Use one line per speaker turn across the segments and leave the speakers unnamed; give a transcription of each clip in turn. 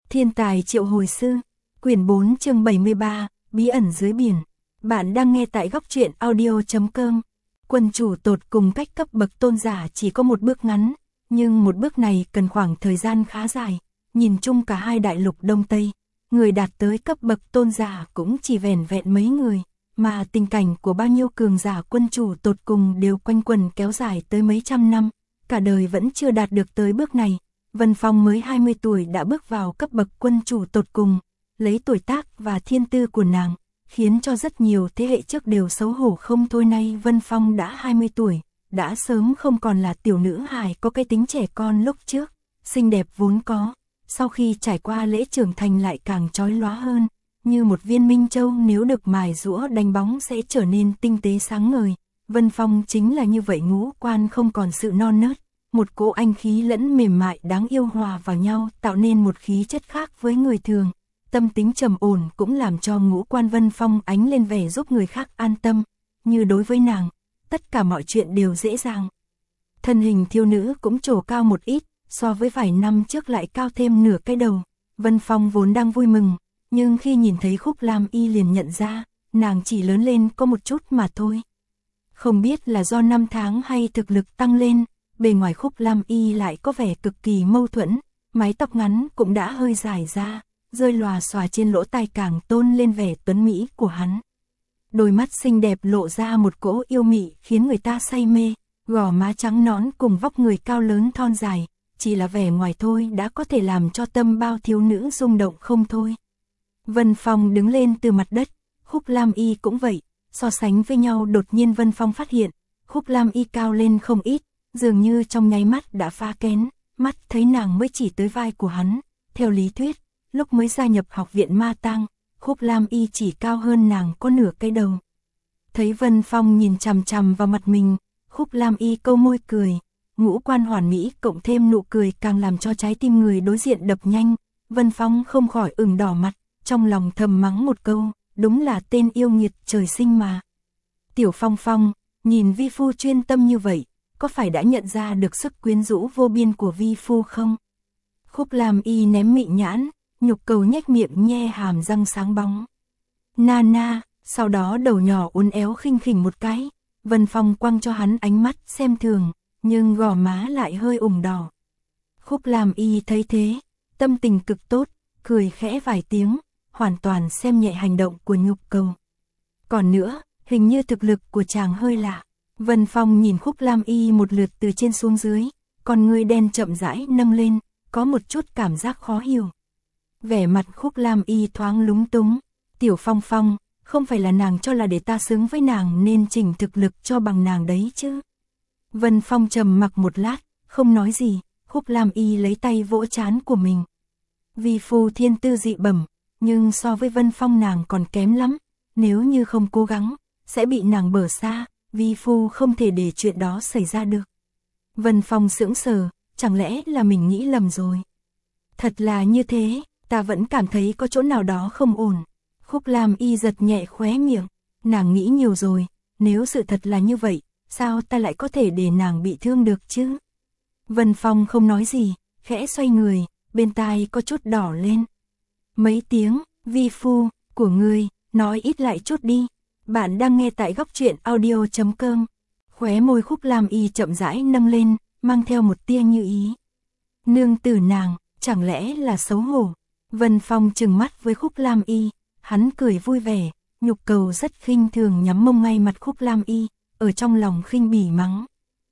Thiên tài triệu hồi sư, quyển 4 chương 73, bí ẩn dưới biển. Bạn đang nghe tại góc truyện audio.com. Quân chủ tột cùng cách cấp bậc tôn giả chỉ có một bước ngắn, nhưng một bước này cần khoảng thời gian khá dài. Nhìn chung cả hai đại lục Đông Tây, người đạt tới cấp bậc tôn giả cũng chỉ vẻn vẹn mấy người, mà tình cảnh của bao nhiêu cường giả quân chủ tột cùng đều quanh quẩn kéo dài tới mấy trăm năm, cả đời vẫn chưa đạt được tới bước này. Vân Phong mới 20 tuổi đã bước vào cấp bậc quân chủ tột cùng, lấy tuổi tác và thiên tư của nàng, khiến cho rất nhiều thế hệ trước đều xấu hổ không thôi. Nay Vân Phong đã 20 tuổi, đã sớm không còn là tiểu nữ hài có cái tính trẻ con lúc trước, xinh đẹp vốn có, sau khi trải qua lễ trưởng thành lại càng chói lóa hơn, như một viên minh châu nếu được mài giũa đánh bóng sẽ trở nên tinh tế sáng ngời. Vân Phong chính là như vậy, ngũ quan không còn sự non nớt, một cỗ anh khí lẫn mềm mại đáng yêu hòa vào nhau tạo nên một khí chất khác với người thường. Tâm tính trầm ổn cũng làm cho ngũ quan Vân Phong ánh lên vẻ giúp người khác an tâm, như đối với nàng, tất cả mọi chuyện đều dễ dàng. Thân hình thiếu nữ cũng trổ cao một ít, so với vài năm trước lại cao thêm nửa cái đầu. Vân Phong vốn đang vui mừng, nhưng khi nhìn thấy Khúc Lam Y liền nhận ra, nàng chỉ lớn lên có một chút mà thôi. Không biết là do năm tháng hay thực lực tăng lên, bề ngoài Khúc Lam Y lại có vẻ cực kỳ mâu thuẫn, mái tóc ngắn cũng đã hơi dài ra, rơi lòa xòa trên lỗ tai càng tôn lên vẻ tuấn mỹ của hắn. Đôi mắt xinh đẹp lộ ra một cỗ yêu mị khiến người ta say mê, gò má trắng nõn cùng vóc người cao lớn thon dài, chỉ là vẻ ngoài thôi đã có thể làm cho tâm bao thiếu nữ rung động không thôi. Vân Phong đứng lên từ mặt đất, Khúc Lam Y cũng vậy, so sánh với nhau đột nhiên Vân Phong phát hiện, Khúc Lam Y cao lên không ít, dường như trong nháy mắt đã phá kén, mắt thấy nàng mới chỉ tới vai của hắn. Theo lý thuyết, lúc mới gia nhập học viện Ma Tang, Khúc Lam Y chỉ cao hơn nàng có nửa cái đầu. Thấy Vân Phong nhìn chằm chằm vào mặt mình, Khúc Lam Y câu môi cười, ngũ quan hoàn mỹ cộng thêm nụ cười càng làm cho trái tim người đối diện đập nhanh. Vân Phong không khỏi ửng đỏ mặt, trong lòng thầm mắng một câu, đúng là tên yêu nghiệt trời sinh mà. Tiểu Phong Phong, nhìn vi phu chuyên tâm như vậy, có phải đã nhận ra được sức quyến rũ vô biên của vi phu không? Khúc Lam Y ném mị nhãn, nhục cầu nhếch miệng nhe hàm răng sáng bóng. Na, sau đó đầu nhỏ uốn éo khinh khỉnh một cái. Vân Phong quăng cho hắn ánh mắt xem thường, nhưng gò má lại hơi ửng đỏ. Khúc Lam Y thấy thế, tâm tình cực tốt, cười khẽ vài tiếng, hoàn toàn xem nhẹ hành động của nhục cầu. Còn nữa, hình như thực lực của chàng hơi lạ. Vân Phong nhìn Khúc Lam Y một lượt từ trên xuống dưới, con ngươi đen chậm rãi nâng lên, có một chút cảm giác khó hiểu. Vẻ mặt Khúc Lam Y thoáng lúng túng, Tiểu Phong Phong, không phải là nàng cho là để ta xứng với nàng nên chỉnh thực lực cho bằng nàng đấy chứ. Vân Phong trầm mặc một lát, không nói gì. Khúc Lam Y lấy tay vỗ trán của mình. Vi phu thiên tư dị bẩm, nhưng so với Vân Phong nàng còn kém lắm, nếu như không cố gắng, sẽ bị nàng bở xa, vi phu không thể để chuyện đó xảy ra được. Vân Phong sững sờ, chẳng lẽ là mình nghĩ lầm rồi? Thật là như thế, ta vẫn cảm thấy có chỗ nào đó không ổn. Khúc Lam Y giật nhẹ khóe miệng, nàng nghĩ nhiều rồi, nếu sự thật là như vậy, sao ta lại có thể để nàng bị thương được chứ? Vân Phong không nói gì, khẽ xoay người, bên tai có chút đỏ lên. Mấy tiếng, vi phu, của ngươi, nói ít lại chút đi. Bạn đang nghe tại góc truyện audio.com. Khóe môi Khúc Lam Y chậm rãi nâng lên, mang theo một tia như ý. Nương tử nàng, chẳng lẽ là xấu hổ? Vân Phong trừng mắt với Khúc Lam Y, hắn cười vui vẻ, nhục cầu rất khinh thường nhắm mông ngay mặt Khúc Lam Y, ở trong lòng khinh bỉ mắng.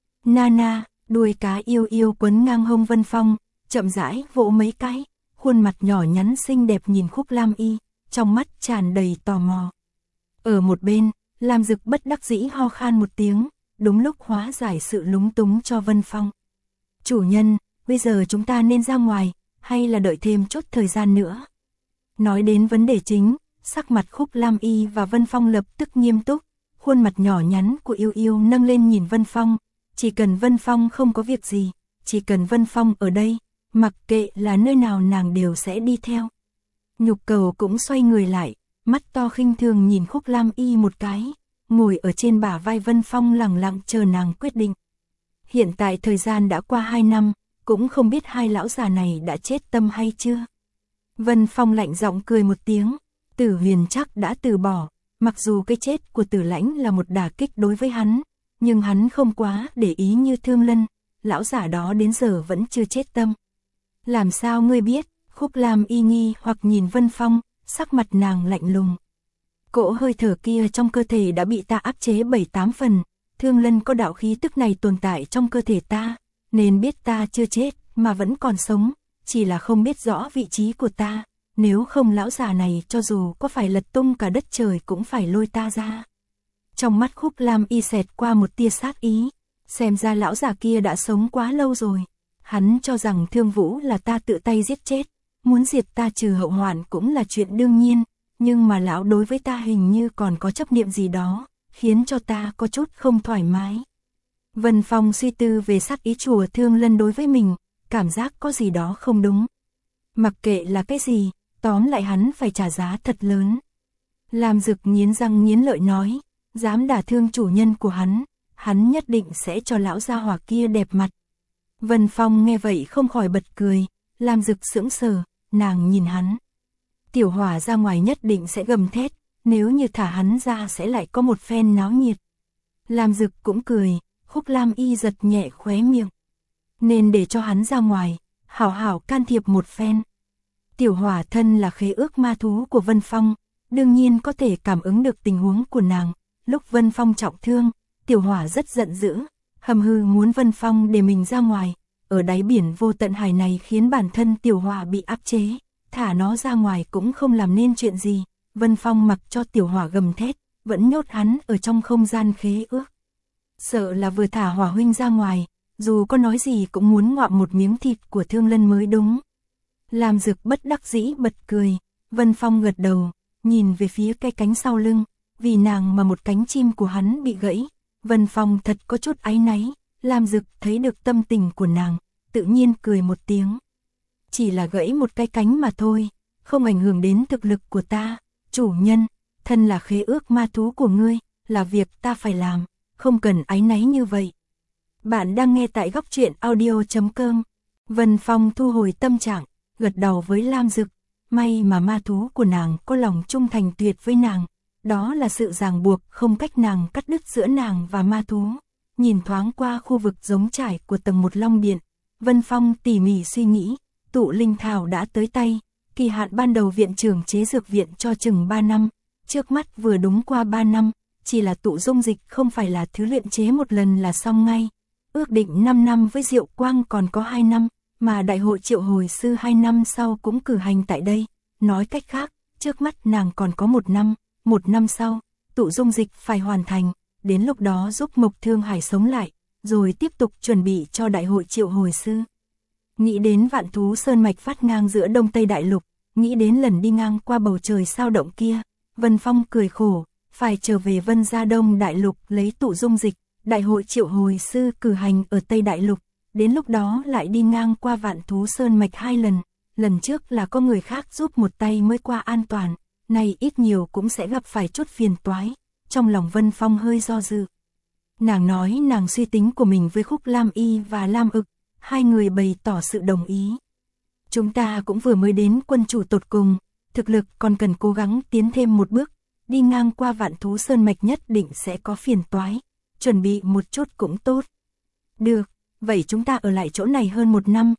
Na, đuôi cá yêu yêu quấn ngang hông Vân Phong, chậm rãi vỗ mấy cái, khuôn mặt nhỏ nhắn xinh đẹp nhìn Khúc Lam Y, trong mắt tràn đầy tò mò. Ở một bên, Lam Dực bất đắc dĩ ho khan một tiếng, đúng lúc hóa giải sự lúng túng cho Vân Phong. Chủ nhân, bây giờ chúng ta nên ra ngoài, hay là đợi thêm chút thời gian nữa? Nói đến vấn đề chính, sắc mặt Khúc Lam Y và Vân Phong lập tức nghiêm túc, khuôn mặt nhỏ nhắn của yêu yêu nâng lên nhìn Vân Phong, chỉ cần Vân Phong không có việc gì, chỉ cần Vân Phong ở đây, mặc kệ là nơi nào nàng đều sẽ đi theo. Nhục cầu cũng xoay người lại, mắt to khinh thường nhìn Khúc Lam Y một cái, ngồi ở trên bả vai Vân Phong lặng lặng chờ nàng quyết định. Hiện tại thời gian đã qua 2 năm, cũng không biết hai lão già này đã chết tâm hay chưa. Vân Phong lạnh giọng cười một tiếng, Tử Huyền chắc đã từ bỏ, mặc dù cái chết của Tử Lãnh là một đả kích đối với hắn, nhưng hắn không quá để ý như Thương Lân, lão giả đó đến giờ vẫn chưa chết tâm. Làm sao ngươi biết? Khúc Lam Y nghi hoặc nhìn Vân Phong, sắc mặt nàng lạnh lùng. Cỗ hơi thở kia trong cơ thể đã bị ta áp chế 7-8 phần, Thương Lân có đạo khí tức này tồn tại trong cơ thể ta, nên biết ta chưa chết mà vẫn còn sống, chỉ là không biết rõ vị trí của ta, nếu không lão già này cho dù có phải lật tung cả đất trời cũng phải lôi ta ra. Trong mắt Khúc Lam Y xẹt qua một tia sát ý, xem ra lão già kia đã sống quá lâu rồi. Hắn cho rằng Thương Vũ là ta tự tay giết chết, muốn diệt ta trừ hậu hoạn cũng là chuyện đương nhiên, nhưng mà lão đối với ta hình như còn có chấp niệm gì đó, khiến cho ta có chút không thoải mái. Vân Phong suy tư về sát ý chùa Thương Lân đối với mình, cảm giác có gì đó không đúng. Mặc kệ là cái gì, tóm lại hắn phải trả giá thật lớn. Lam Dực nghiến răng nghiến lợi nói, dám đả thương chủ nhân của hắn nhất định sẽ cho lão gia hỏa kia đẹp mặt. Vân Phong nghe vậy không khỏi bật cười, Lam Dực sững sờ, nàng nhìn hắn. Tiểu Hỏa ra ngoài nhất định sẽ gầm thét, nếu như thả hắn ra sẽ lại có một phen náo nhiệt. Lam Dực cũng cười, Khúc Lam Y giật nhẹ khóe miệng. Nên để cho hắn ra ngoài, hảo hảo can thiệp một phen. Tiểu Hỏa thân là khế ước ma thú của Vân Phong, đương nhiên có thể cảm ứng được tình huống của nàng. Lúc Vân Phong trọng thương, Tiểu Hỏa rất giận dữ, hầm hư muốn Vân Phong để mình ra ngoài. Ở đáy biển vô tận hải này khiến bản thân Tiểu Hỏa bị áp chế, thả nó ra ngoài cũng không làm nên chuyện gì. Vân Phong mặc cho Tiểu Hỏa gầm thét, vẫn nhốt hắn ở trong không gian khế ước. Sợ là vừa thả Hỏa huynh ra ngoài, dù có nói gì cũng muốn ngoạm một miếng thịt của Thương Lân mới đúng. Lam Dực bất đắc dĩ bật cười, Vân Phong gật đầu, nhìn về phía cái cánh sau lưng, vì nàng mà một cánh chim của hắn bị gãy. Vân Phong thật có chút áy náy, Lam Dực thấy được tâm tình của nàng, tự nhiên cười một tiếng. Chỉ là gãy một cái cánh mà thôi, không ảnh hưởng đến thực lực của ta, chủ nhân, thân là khế ước ma thú của ngươi, là việc ta phải làm, không cần áy náy như vậy. Bạn đang nghe tại góc truyện audio.com. Vân Phong thu hồi tâm trạng, gật đầu với Lam Dực, may mà ma thú của nàng có lòng trung thành tuyệt với nàng, đó là sự ràng buộc không cách nàng cắt đứt giữa nàng và ma thú. Nhìn thoáng qua khu vực giống trải của tầng 1 Long Điện, Vân Phong tỉ mỉ suy nghĩ, tụ linh thảo đã tới tay, kỳ hạn ban đầu viện trưởng chế dược viện cho chừng 3 năm, trước mắt vừa đúng qua 3 năm, chỉ là tụ dung dịch không phải là thứ luyện chế một lần là xong ngay. Ước định 5 năm với Diệu Quang còn có 2 năm, mà đại hội triệu hồi sư 2 năm sau cũng cử hành tại đây. Nói cách khác, trước mắt nàng còn có 1 năm sau, tụ dung dịch phải hoàn thành, đến lúc đó giúp Mộc Thương Hải sống lại, rồi tiếp tục chuẩn bị cho đại hội triệu hồi sư. Nghĩ đến vạn thú sơn mạch phát ngang giữa Đông Tây Đại Lục, nghĩ đến lần đi ngang qua bầu trời sao động kia, Vân Phong cười khổ, phải trở về Vân Gia Đông Đại Lục lấy tụ dung dịch, đại hội triệu hồi sư cử hành ở Tây Đại Lục, đến lúc đó lại đi ngang qua vạn thú sơn mạch 2 lần, lần trước là có người khác giúp một tay mới qua an toàn, nay ít nhiều cũng sẽ gặp phải chút phiền toái, trong lòng Vân Phong hơi do dự. Nàng nói nàng suy tính của mình với Khúc Lam Y và Lam Ực, hai người bày tỏ sự đồng ý. Chúng ta cũng vừa mới đến quân chủ tột cùng, thực lực còn cần cố gắng tiến thêm một bước, đi ngang qua vạn thú sơn mạch nhất định sẽ có phiền toái, chuẩn bị một chút cũng tốt. Được, vậy chúng ta ở lại chỗ này hơn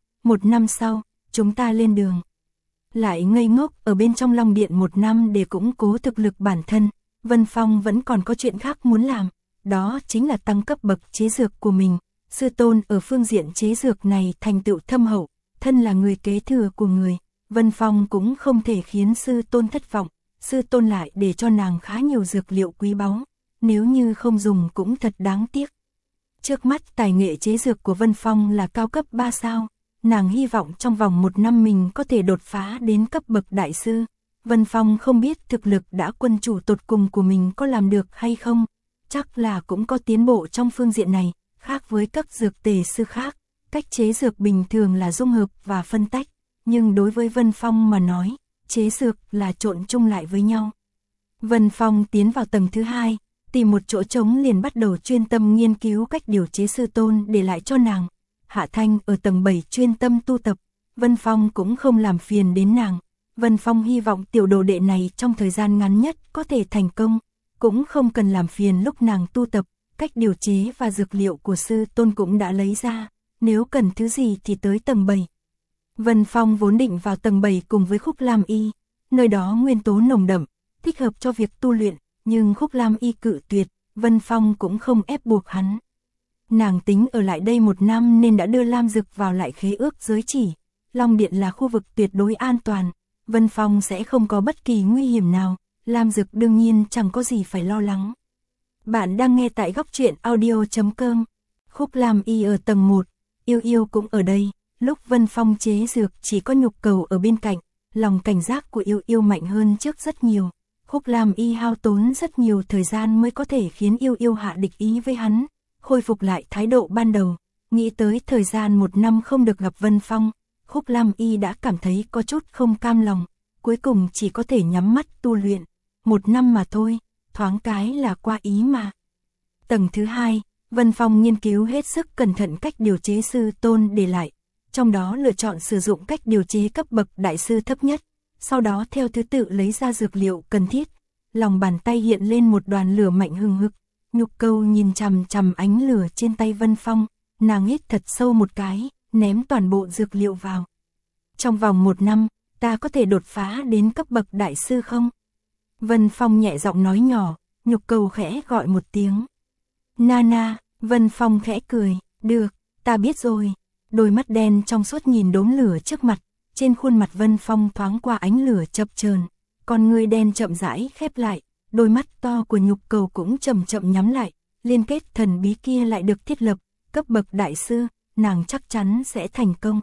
1 năm sau, chúng ta lên đường. Lại ngây ngốc ở bên trong Long Điện 1 năm để củng cố thực lực bản thân, Vân Phong vẫn còn có chuyện khác muốn làm, đó chính là tăng cấp bậc chế dược của mình. Sư tôn ở phương diện chế dược này thành tựu thâm hậu, thân là người kế thừa của người, Vân Phong cũng không thể khiến sư tôn thất vọng, sư tôn lại để cho nàng khá nhiều dược liệu quý báu, nếu như không dùng cũng thật đáng tiếc. Trước mắt tài nghệ chế dược của Vân Phong là cao cấp 3 sao, nàng hy vọng trong vòng 1 năm mình có thể đột phá đến cấp bậc đại sư. Vân Phong không biết thực lực đã quân chủ tột cùng của mình có làm được hay không, chắc là cũng có tiến bộ trong phương diện này. Khác với các dược tề sư khác, cách chế dược bình thường là dung hợp và phân tách, nhưng đối với Vân Phong mà nói, chế dược là trộn chung lại với nhau. Vân Phong tiến vào tầng thứ 2, tìm một chỗ trống liền bắt đầu chuyên tâm nghiên cứu cách điều chế sư tôn để lại cho nàng. Hạ Thanh ở tầng 7 chuyên tâm tu tập, Vân Phong cũng không làm phiền đến nàng. Vân Phong hy vọng tiểu đồ đệ này trong thời gian ngắn nhất có thể thành công, cũng không cần làm phiền lúc nàng tu tập, cách điều chế và dược liệu của sư tôn cũng đã lấy ra, nếu cần thứ gì thì tới tầng 7. Vân Phong vốn định vào tầng 7 cùng với Khúc Lam Y, nơi đó nguyên tố nồng đậm, thích hợp cho việc tu luyện, nhưng Khúc Lam Y cự tuyệt, Vân Phong cũng không ép buộc hắn. Nàng tính ở lại đây 1 năm nên đã đưa Lam Dực vào lại khế ước giới chỉ, Long Điện là khu vực tuyệt đối an toàn, Vân Phong sẽ không có bất kỳ nguy hiểm nào, Lam Dực đương nhiên chẳng có gì phải lo lắng. Bạn đang nghe tại góc truyện audio.com. Khúc Lam Y ở tầng 1, Yêu Yêu cũng ở đây, lúc Vân Phong chế dược chỉ có Nhục Cầu ở bên cạnh, lòng cảnh giác của Yêu Yêu mạnh hơn trước rất nhiều. Khúc Lam Y hao tốn rất nhiều thời gian mới có thể khiến Yêu Yêu hạ địch ý với hắn, khôi phục lại thái độ ban đầu, nghĩ tới thời gian 1 năm không được gặp Vân Phong, Khúc Lam Y đã cảm thấy có chút không cam lòng, cuối cùng chỉ có thể nhắm mắt tu luyện, 1 năm mà thôi, thoáng cái là qua ý mà. Tầng thứ 2, Vân Phong nghiên cứu hết sức cẩn thận cách điều chế sư tôn để lại, trong đó lựa chọn sử dụng cách điều chế cấp bậc đại sư thấp nhất, sau đó theo thứ tự lấy ra dược liệu cần thiết, lòng bàn tay hiện lên một đoàn lửa mạnh hừng hực, Nhục Cầu nhìn chằm chằm ánh lửa trên tay Vân Phong, nàng hít thật sâu một cái, ném toàn bộ dược liệu vào. Trong vòng 1 năm, ta có thể đột phá đến cấp bậc đại sư không? Vân Phong nhẹ giọng nói nhỏ, Nhục Cầu khẽ gọi một tiếng. Nana, Vân Phong khẽ cười, được, ta biết rồi. Đôi mắt đen trong suốt nhìn đốm lửa trước mặt, trên khuôn mặt Vân Phong thoáng qua ánh lửa chập chờn, con ngươi đen chậm rãi khép lại, đôi mắt to của Nhục Cầu cũng chậm chậm nhắm lại, liên kết thần bí kia lại được thiết lập, cấp bậc đại sư, nàng chắc chắn sẽ thành công.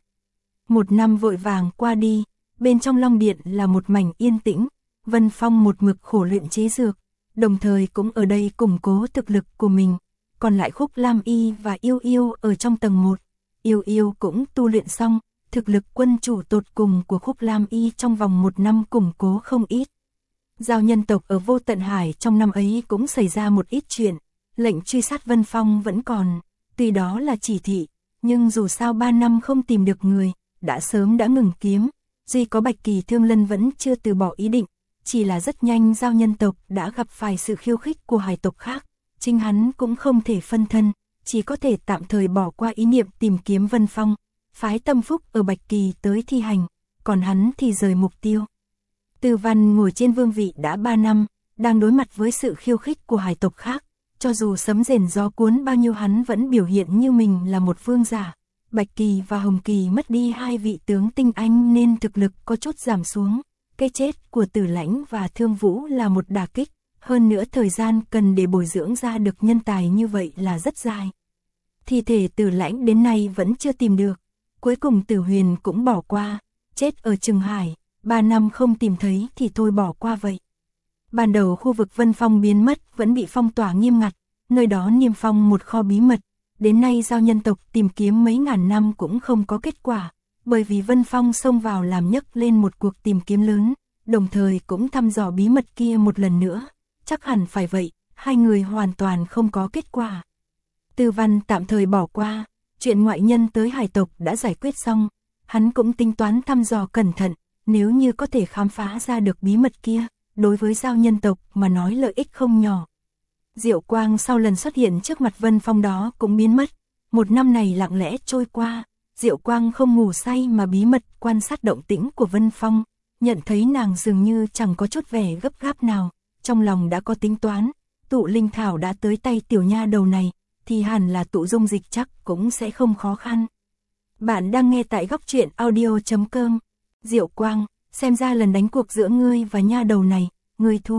1 năm vội vàng qua đi, bên trong Long Điện là một mảnh yên tĩnh, Vân Phong một mực khổ luyện chế dược, đồng thời cũng ở đây củng cố thực lực của mình, còn lại Khúc Lam Y và Yêu Yêu ở trong tầng 1, Yêu Yêu cũng tu luyện xong, thực lực quân chủ tột cùng của Khúc Lam Y trong vòng 1 năm củng cố không ít. Giao nhân tộc ở Vô Tận Hải trong năm ấy cũng xảy ra một ít chuyện, lệnh truy sát Vân Phong vẫn còn, tuy đó là chỉ thị, nhưng dù sao 3 năm không tìm được người, đã sớm đã ngừng kiếm, duy có Bạch Kỳ Thương Lân vẫn chưa từ bỏ ý định, chỉ là rất nhanh giao nhân tộc đã gặp phải sự khiêu khích của hải tộc khác, chính hắn cũng không thể phân thân, chỉ có thể tạm thời bỏ qua ý niệm tìm kiếm Vân Phong, phái Tâm Phúc ở Bạch Kỳ tới thi hành, còn hắn thì rời mục tiêu. Từ Văn ngồi trên vương vị đã 3 năm, đang đối mặt với sự khiêu khích của hải tộc khác, cho dù sấm rền gió cuốn bao nhiêu hắn vẫn biểu hiện như mình là một vương giả. Bạch Kỳ và Hồng Kỳ mất đi 2 vị tướng tinh anh nên thực lực có chút giảm xuống, cái chết của Tử Lãnh và Thương Vũ là một đả kích, hơn nữa thời gian cần để bồi dưỡng ra được nhân tài như vậy là rất dài. Thi thể Tử Lãnh đến nay vẫn chưa tìm được, cuối cùng Tử Huyền cũng bỏ qua, chết ở Trừng Hải, 3 năm không tìm thấy thì thôi bỏ qua vậy. Ban đầu khu vực Vân Phong biến mất vẫn bị phong tỏa nghiêm ngặt, nơi đó niêm phong một kho bí mật, đến nay giao nhân tộc tìm kiếm mấy ngàn năm cũng không có kết quả, bởi vì Vân Phong xông vào làm nhấc lên một cuộc tìm kiếm lớn, đồng thời cũng thăm dò bí mật kia một lần nữa, chắc hẳn phải vậy, 2 người hoàn toàn không có kết quả. Tư Văn tạm thời bỏ qua, chuyện ngoại nhân tới hải tộc đã giải quyết xong, hắn cũng tính toán thăm dò cẩn thận, nếu như có thể khám phá ra được bí mật kia, đối với giao nhân tộc mà nói lợi ích không nhỏ. Diệu quang sau lần xuất hiện trước mặt Vân Phong đó cũng biến mất, 1 năm này lặng lẽ trôi qua, Diệu quang không ngủ say mà bí mật quan sát động tĩnh của Vân Phong, nhận thấy nàng dường như chẳng có chút vẻ gấp gáp nào, trong lòng đã có tính toán, tụ linh thảo đã tới tay tiểu nha đầu này, thì hẳn là tụ dung dịch chắc cũng sẽ không khó khăn. Bạn đang nghe tại góc truyện audio.com. Diệu quang, xem ra lần đánh cuộc giữa ngươi và nha đầu này, ngươi thua.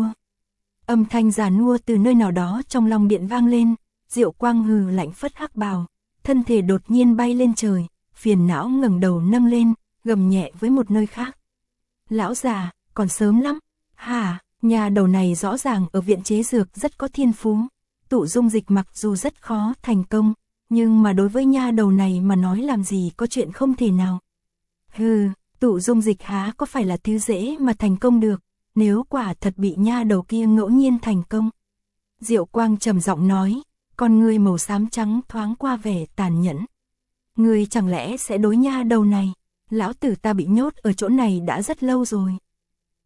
Âm thanh già nua từ nơi nào đó trong Long Điện vang lên, Diệu quang hừ lạnh phất hắc bào, thân thể đột nhiên bay lên trời, phiền não ngẩng đầu nâng lên, gầm nhẹ với một nơi khác. Lão già, còn sớm lắm. Hả, nhà đầu này rõ ràng ở viện chế dược rất có thiên phú. Tụ dung dịch mặc dù rất khó thành công, nhưng mà đối với nha đầu này mà nói làm gì có chuyện không thể nào. Hừ, tụ dung dịch há có phải là thứ dễ mà thành công được, nếu quả thật bị nha đầu kia ngẫu nhiên thành công. Diệu quang trầm giọng nói, con ngươi màu xám trắng thoáng qua vẻ tàn nhẫn. Ngươi chẳng lẽ sẽ đối nha đầu này, lão tử ta bị nhốt ở chỗ này đã rất lâu rồi,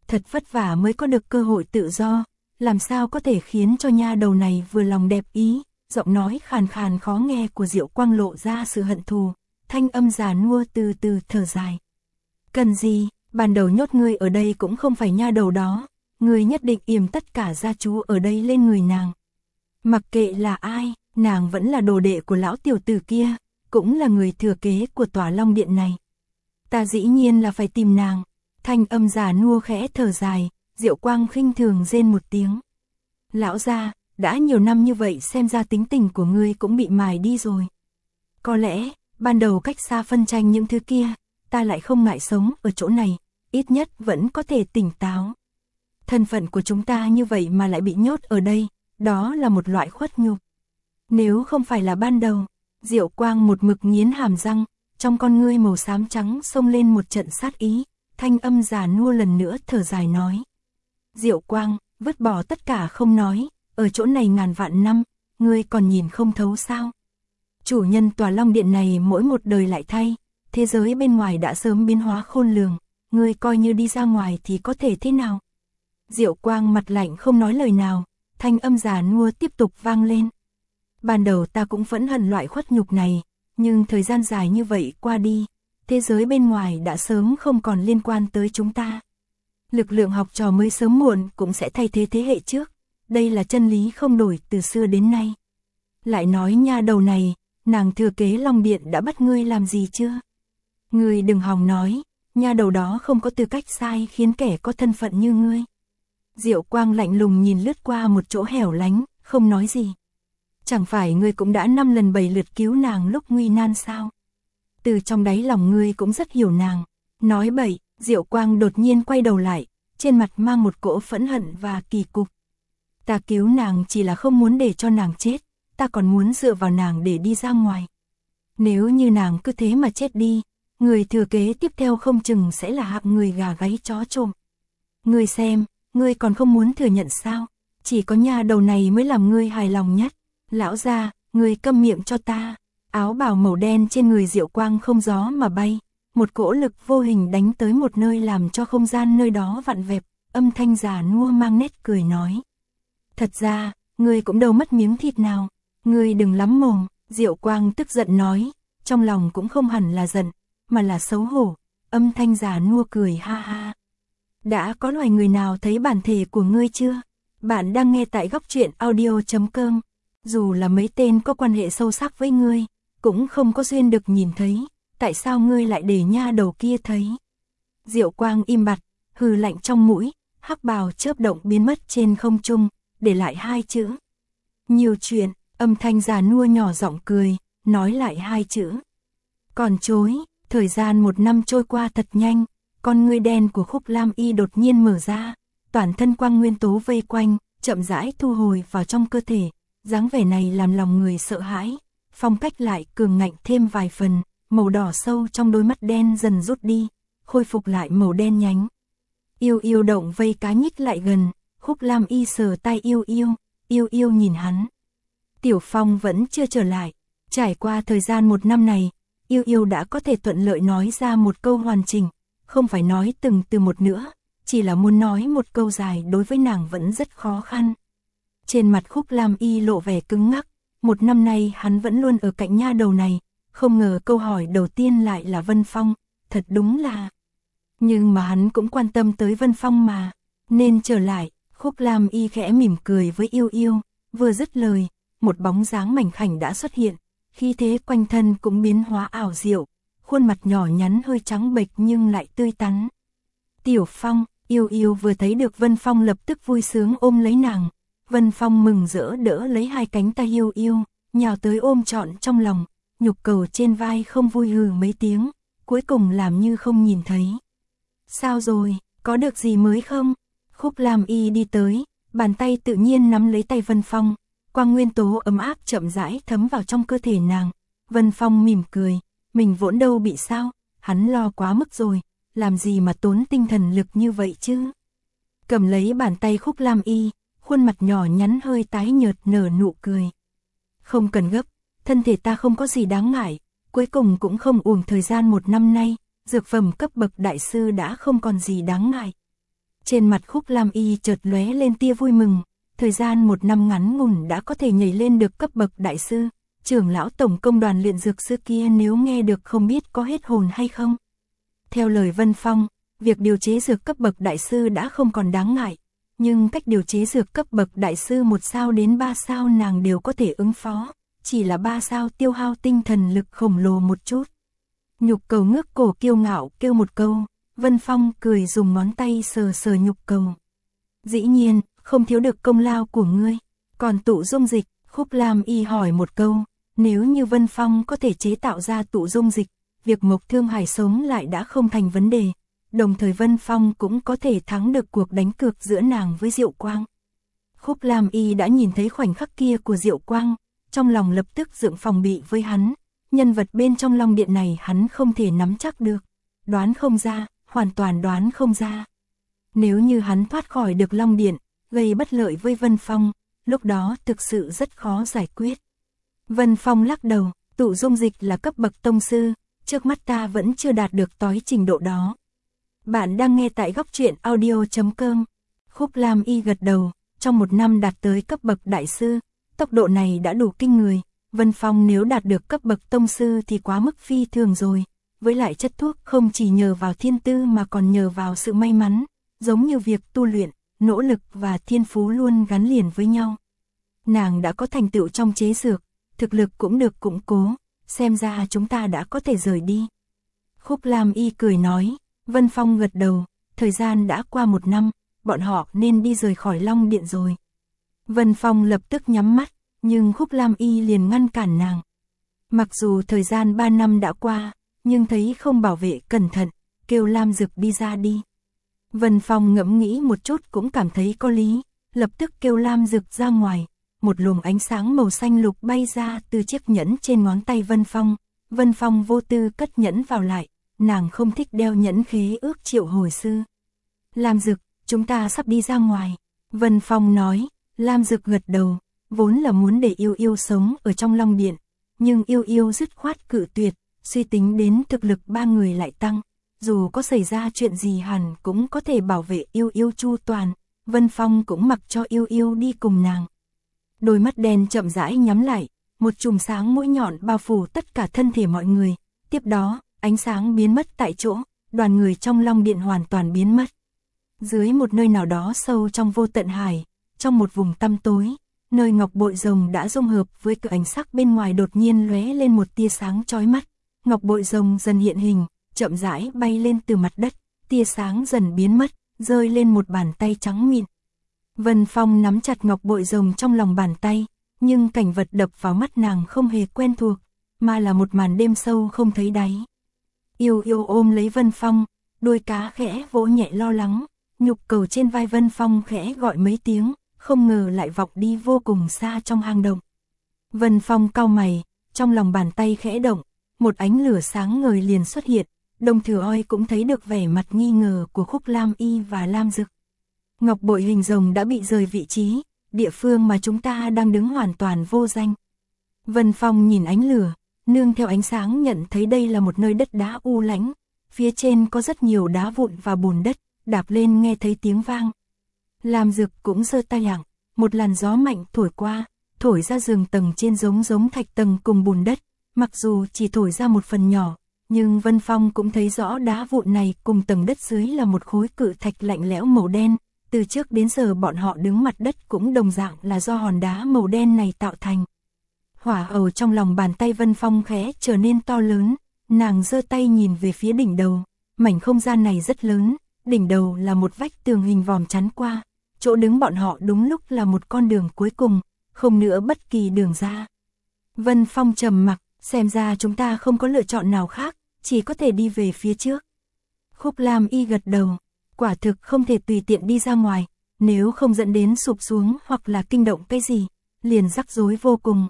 Thật vất vả mới có được cơ hội tự do, làm sao có thể khiến cho nha đầu này vừa lòng đẹp ý. Giọng nói khàn khàn khó nghe của Diệu Quang lộ ra sự hận thù, thanh âm già nua từ từ thở dài. Cần gì, ban đầu nhốt ngươi ở đây cũng không phải nha đầu đó, ngươi nhất định yểm tất cả gia chú ở đây lên người nàng. Mặc kệ là ai, nàng vẫn là đồ đệ của lão tiểu tử kia, cũng là người thừa kế của Tỏa Long Điện này. Ta dĩ nhiên là phải tìm nàng. Thanh âm già nua khẽ thở dài, Diệu Quang khinh thường rên một tiếng. Lão gia, đã nhiều năm như vậy xem ra tính tình của ngươi cũng bị mài đi rồi. Có lẽ, ban đầu cách xa phân tranh những thứ kia, ta lại không ngại sống ở chỗ này, ít nhất vẫn có thể tỉnh táo. Thân phận của chúng ta như vậy mà lại bị nhốt ở đây, đó là một loại khuất nhục. Nếu không phải là ban đầu, Diệu Quang một mực nghiến hàm răng, trong con ngươi màu xám trắng xông lên một trận sát ý, thanh âm già nua lần nữa thở dài nói. Diệu Quang, vứt bỏ tất cả không nói, ở chỗ này ngàn vạn năm, ngươi còn nhìn không thấu sao? Chủ nhân Tòa Long Điện này mỗi một đời lại thay, thế giới bên ngoài đã sớm biến hóa khôn lường, ngươi coi như đi ra ngoài thì có thể thế nào? Diệu Quang mặt lạnh không nói lời nào, thanh âm già nua tiếp tục vang lên. Ban đầu ta cũng phẫn hận loại khuất nhục này, nhưng thời gian dài như vậy qua đi, thế giới bên ngoài đã sớm không còn liên quan tới chúng ta. Lực lượng học trò mới sớm muộn cũng sẽ thay thế thế hệ trước, đây là chân lý không đổi từ xưa đến nay. Lại nói nha đầu này, nàng thừa kế Long Điện đã bắt ngươi làm gì chưa? Ngươi đừng hòng nói, nha đầu đó không có tư cách sai khiến kẻ có thân phận như ngươi. Diệu Quang lạnh lùng nhìn lướt qua một chỗ hẻo lánh, không nói gì. Chẳng phải ngươi cũng đã 5 lần 7 lượt cứu nàng lúc nguy nan sao? Từ trong đáy lòng ngươi cũng rất hiểu nàng. Nói bậy, Diệu Quang đột nhiên quay đầu lại, trên mặt mang một cỗ phẫn hận và kỳ cục. Ta cứu nàng chỉ là không muốn để cho nàng chết, ta còn muốn dựa vào nàng để đi ra ngoài. Nếu như nàng cứ thế mà chết đi, người thừa kế tiếp theo không chừng sẽ là hạng người gà gáy chó trộm. Ngươi xem, ngươi còn không muốn thừa nhận sao? Chỉ có nha đầu này mới làm ngươi hài lòng nhất. Lão gia, ngươi câm miệng cho ta. Áo bào màu đen trên người Diệu Quang không gió mà bay, một cỗ lực vô hình đánh tới một nơi làm cho không gian nơi đó vặn vẹo, âm thanh già nua mang nét cười nói. Thật ra, ngươi cũng đâu mất miếng thịt nào, ngươi đừng lắm mồm, Diệu Quang tức giận nói, trong lòng cũng không hẳn là giận, mà là xấu hổ, âm thanh già nua cười ha ha. Đã có loài người nào thấy bản thể của ngươi chưa? Bạn đang nghe tại góc truyện audio.com. Dù là mấy tên có quan hệ sâu sắc với ngươi, cũng không có duyên được nhìn thấy, tại sao ngươi lại để nha đầu kia thấy? Diệu Quang im bặt, hừ lạnh trong mũi, hắc bào chớp động biến mất trên không trung, để lại hai chữ. Nhiều chuyện, âm thanh già nua nhỏ giọng cười, nói lại hai chữ. Còn chối, thời gian 1 năm trôi qua thật nhanh, con ngươi đen của Khúc Lam Y đột nhiên mở ra, toàn thân quang nguyên tố vây quanh, chậm rãi thu hồi vào trong cơ thể. Dáng vẻ này làm lòng người sợ hãi, phong cách lại cường ngạnh thêm vài phần, màu đỏ sâu trong đôi mắt đen dần rút đi, khôi phục lại màu đen nhánh. Yêu yêu động vây cá nhích lại gần, Khúc Lam Y sờ tay yêu yêu nhìn hắn. Tiểu Phong vẫn chưa trở lại, trải qua thời gian 1 năm này, yêu yêu đã có thể thuận lợi nói ra một câu hoàn chỉnh, không phải nói từng từ một nữa, chỉ là muốn nói một câu dài đối với nàng vẫn rất khó khăn. Trên mặt Khúc Lam Y lộ vẻ cứng ngắc, 1 năm nay hắn vẫn luôn ở cạnh nha đầu này, không ngờ câu hỏi đầu tiên lại là Vân Phong, thật đúng là. Nhưng mà hắn cũng quan tâm tới Vân Phong mà, nên trở lại, Khúc Lam Y khẽ mỉm cười với yêu yêu, vừa dứt lời, một bóng dáng mảnh khảnh đã xuất hiện, khí thế quanh thân cũng biến hóa ảo diệu, khuôn mặt nhỏ nhắn hơi trắng bệch nhưng lại tươi tắn. Tiểu Phong, yêu yêu vừa thấy được Vân Phong lập tức vui sướng ôm lấy nàng. Vân Phong mừng rỡ đỡ lấy hai cánh tay yêu yêu, nhào tới ôm trọn trong lòng, nhục cầu trên vai không vui hừ mấy tiếng, cuối cùng làm như không nhìn thấy. Sao rồi, có được gì mới không? Khúc Lam Y đi tới, bàn tay tự nhiên nắm lấy tay Vân Phong, quang nguyên tố ấm áp chậm rãi thấm vào trong cơ thể nàng. Vân Phong mỉm cười, mình vốn đâu bị sao, hắn lo quá mức rồi, làm gì mà tốn tinh thần lực như vậy chứ? Cầm lấy bàn tay Khúc Lam Y, khuôn mặt nhỏ nhắn hơi tái nhợt nở nụ cười. Không cần gấp, thân thể ta không có gì đáng ngại, cuối cùng cũng không uổng thời gian 1 năm nay, dược phẩm cấp bậc đại sư đã không còn gì đáng ngại. Trên mặt Khúc Lam Y chợt lóe lên tia vui mừng, thời gian 1 năm ngắn ngủn đã có thể nhảy lên được cấp bậc đại sư, trưởng lão tổng công đoàn luyện dược sư kia nếu nghe được không biết có hết hồn hay không. Theo lời Vân Phong, việc điều chế dược cấp bậc đại sư đã không còn đáng ngại, nhưng cách điều chế dược cấp bậc đại sư 1 sao đến 3 sao nàng đều có thể ứng phó, chỉ là 3 sao tiêu hao tinh thần lực khổng lồ một chút. Nhục Cầu ngước cổ kiêu ngạo kêu một câu, Vân Phong cười dùng ngón tay sờ sờ Nhục Cầu. Dĩ nhiên, không thiếu được công lao của ngươi. Còn tụ dung dịch, Khúc Lam Y hỏi một câu, nếu như Vân Phong có thể chế tạo ra tụ dung dịch, việc Mộc Thương Hải sống lại đã không thành vấn đề, đồng thời Vân Phong cũng có thể thắng được cuộc đánh cược giữa nàng với Diệu Quang. Khúc Lam Y đã nhìn thấy khoảnh khắc kia của Diệu Quang, trong lòng lập tức dựng phòng bị với hắn, nhân vật bên trong Long Điện này hắn không thể nắm chắc được, đoán không ra, hoàn toàn đoán không ra. Nếu như hắn thoát khỏi được Long Điện, gây bất lợi với Vân Phong, lúc đó thực sự rất khó giải quyết. Vân Phong lắc đầu, tụ dung dịch là cấp bậc tông sư, trước mắt ta vẫn chưa đạt được tới trình độ đó. Bạn đang nghe tại góc truyện audio.com. Khúc Lam Y gật đầu, trong 1 năm đạt tới cấp bậc đại sư, tốc độ này đã đủ kinh người. Vân Phong nếu đạt được cấp bậc tông sư thì quá mức phi thường rồi. Với lại chất thuốc không chỉ nhờ vào thiên tư mà còn nhờ vào sự may mắn, giống như việc tu luyện, nỗ lực và thiên phú luôn gắn liền với nhau. Nàng đã có thành tựu trong chế dược, thực lực cũng được củng cố, xem ra chúng ta đã có thể rời đi. Khúc Lam Y cười nói, Vân Phong gật đầu, thời gian đã qua 1 năm, bọn họ nên đi rời khỏi Long Điện rồi. Vân Phong lập tức nhắm mắt, nhưng Khúc Lam Y liền ngăn cản nàng. Mặc dù thời gian 3 năm đã qua, nhưng thấy không bảo vệ cẩn thận, kêu Lam Dực đi ra đi. Vân Phong ngẫm nghĩ một chút cũng cảm thấy có lý, lập tức kêu Lam Dực ra ngoài, một luồng ánh sáng màu xanh lục bay ra từ chiếc nhẫn trên ngón tay Vân Phong. Vân Phong vô tư cất nhẫn vào lại, nàng không thích đeo nhẫn khế ước triệu hồi sư. Lam Dực, chúng ta sắp đi ra ngoài. Vân Phong nói, Lam Dực gật đầu, vốn là muốn để Yêu Yêu sống ở trong Long Điện, nhưng Yêu Yêu dứt khoát cự tuyệt, suy tính đến thực lực 3 người lại tăng, dù có xảy ra chuyện gì hẳn cũng có thể bảo vệ Yêu Yêu chu toàn, Vân Phong cũng mặc cho Yêu Yêu đi cùng nàng. Đôi mắt đen chậm rãi nhắm lại, một chùm sáng mũi nhọn bao phủ tất cả thân thể mọi người, tiếp đó, ánh sáng biến mất tại chỗ, đoàn người trong Long Điện hoàn toàn biến mất. Dưới một nơi nào đó sâu trong vô tận hải, trong một vùng tăm tối, nơi ngọc bội rồng đã dung hợp với cửa ánh sắc bên ngoài đột nhiên lóe lên một tia sáng chói mắt. Ngọc bội rồng dần hiện hình, chậm rãi bay lên từ mặt đất, tia sáng dần biến mất, rơi lên một bàn tay trắng mịn. Vân Phong nắm chặt ngọc bội rồng trong lòng bàn tay, nhưng cảnh vật đập vào mắt nàng không hề quen thuộc, mà là một màn đêm sâu không thấy đáy. Yêu Yêu ôm lấy Vân Phong, đuôi cá khẽ vỗ nhẹ lo lắng, Nhục Cầu trên vai Vân Phong khẽ gọi mấy tiếng, không ngờ lại vọng đi vô cùng xa trong hang động. Vân Phong cau mày, trong lòng bàn tay khẽ động, một ánh lửa sáng ngời liền xuất hiện, Đồng Thừa Oi cũng thấy được vẻ mặt nghi ngờ của Khúc Lam Y và Lam Dực. Ngọc bội hình rồng đã bị rời vị trí, địa phương mà chúng ta đang đứng hoàn toàn vô danh. Vân Phong nhìn ánh lửa, nương theo ánh sáng nhận thấy đây là một nơi đất đá u lãnh, phía trên có rất nhiều đá vụn và bùn đất, đạp lên nghe thấy tiếng vang. Lam Dực cũng giơ tay lặng, một làn gió mạnh thổi qua, thổi ra giường tầng trên giống thạch tầng cùng bùn đất, mặc dù chỉ thổi ra một phần nhỏ, nhưng Vân Phong cũng thấy rõ đá vụn này cùng tầng đất dưới là một khối cự thạch lạnh lẽo màu đen, từ trước đến giờ bọn họ đứng mặt đất cũng đồng dạng là do hòn đá màu đen này tạo thành. Hỏa ầu trong lòng bàn tay Vân Phong khẽ trở nên to lớn, nàng giơ tay nhìn về phía đỉnh đầu, mảnh không gian này rất lớn, đỉnh đầu là một vách tường hình vòm chắn qua, chỗ đứng bọn họ đúng lúc là một con đường cuối cùng, không nữa bất kỳ đường ra. Vân Phong trầm mặc, xem ra chúng ta không có lựa chọn nào khác, chỉ có thể đi về phía trước. Khúc Lam Y gật đầu, quả thực không thể tùy tiện đi ra ngoài, nếu không dẫn đến sụp xuống hoặc là kinh động cái gì, liền rắc rối vô cùng.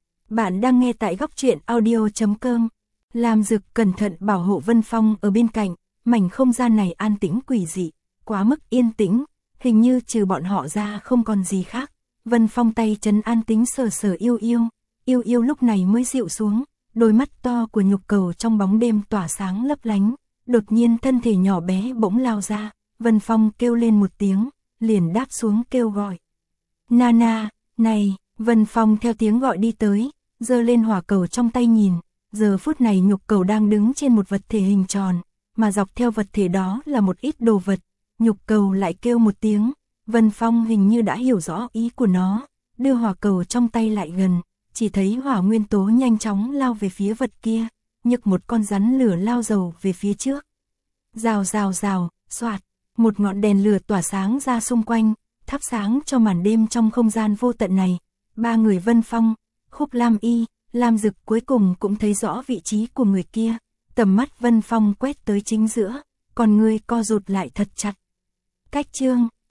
Bạn đang nghe tại góc truyện audio.com. Lam Dực cẩn thận bảo hộ Vân Phong ở bên cạnh, mảnh không gian này an tĩnh quỷ dị, quá mức yên tĩnh, hình như trừ bọn họ ra không còn gì khác. Vân Phong tay trấn an tính sờ sờ Yêu Yêu, Yêu Yêu lúc này mới dịu xuống, đôi mắt to của Nhục Cầu trong bóng đêm tỏa sáng lấp lánh, đột nhiên thân thể nhỏ bé bỗng lao ra, Vân Phong kêu lên một tiếng, liền đáp xuống kêu gọi. Nana, này, Vân Phong theo tiếng gọi đi tới, giơ lên hỏa cầu trong tay nhìn, giờ phút này nhục cầu đang đứng trên một vật thể hình tròn, mà dọc theo vật thể đó là một ít đồ vật, nhục cầu lại kêu một tiếng, Vân Phong hình như đã hiểu rõ ý của nó, đưa hỏa cầu trong tay lại gần, chỉ thấy hỏa nguyên tố nhanh chóng lao về phía vật kia, nhấc một con rắn lửa lao dầu về phía trước. Rào rào rào, xoạt, một ngọn đèn lửa tỏa sáng ra xung quanh, thắp sáng cho màn đêm trong không gian vô tận này. Ba người Vân Phong, Khúc Lam Y, Lam Dực cuối cùng cũng thấy rõ vị trí của người kia. Tầm mắt Vân Phong quét tới chính giữa, còn người co rụt lại thật chặt. Cách chương